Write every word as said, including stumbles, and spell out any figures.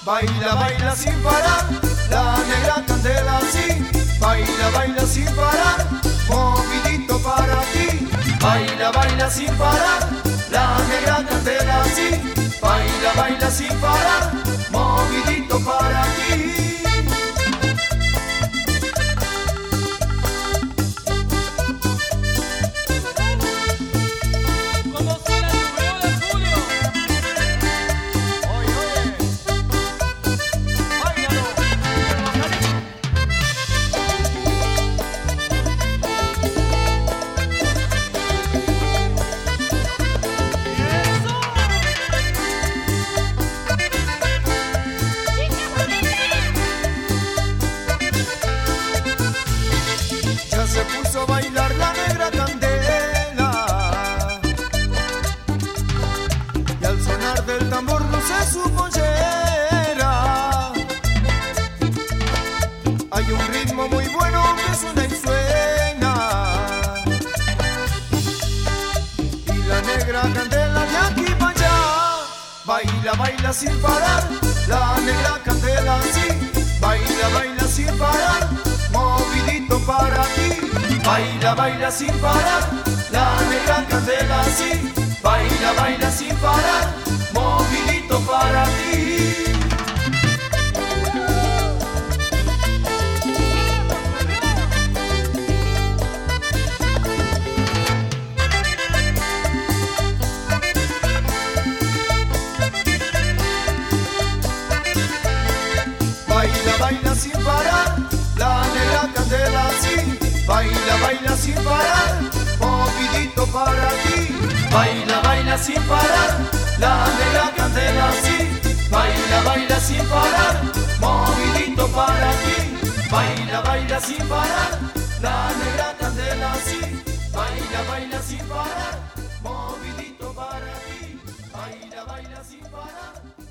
baila, baila sin parar, la negra candela sí, baila, baila sin parar, movidito para ti, baila, baila sin parar, la negra candela sí, baila, baila sin parar, movidito para ti. Se puso a bailar la negra candela y al sonar del tambor luce su pollera. Hay un ritmo muy bueno que suena y suena, y la negra candela de aquí para allá baila, baila sin parar, la negra candela sí, baila, baila sin parar, movidito para ti, baila, baila sin parar, la negra candela sí, baila, baila sin parar, movidito para ti. Baila, baila sin parar, la negra candela sí, baila, baila sin parar, movidito para ti, baila, baila sin parar, la negra candela sí, baila, baila sin parar, movidito para ti, baila, baila sin parar, la negra candela sí, baila, baila sin parar, movidito para ti, baila, baila sin parar.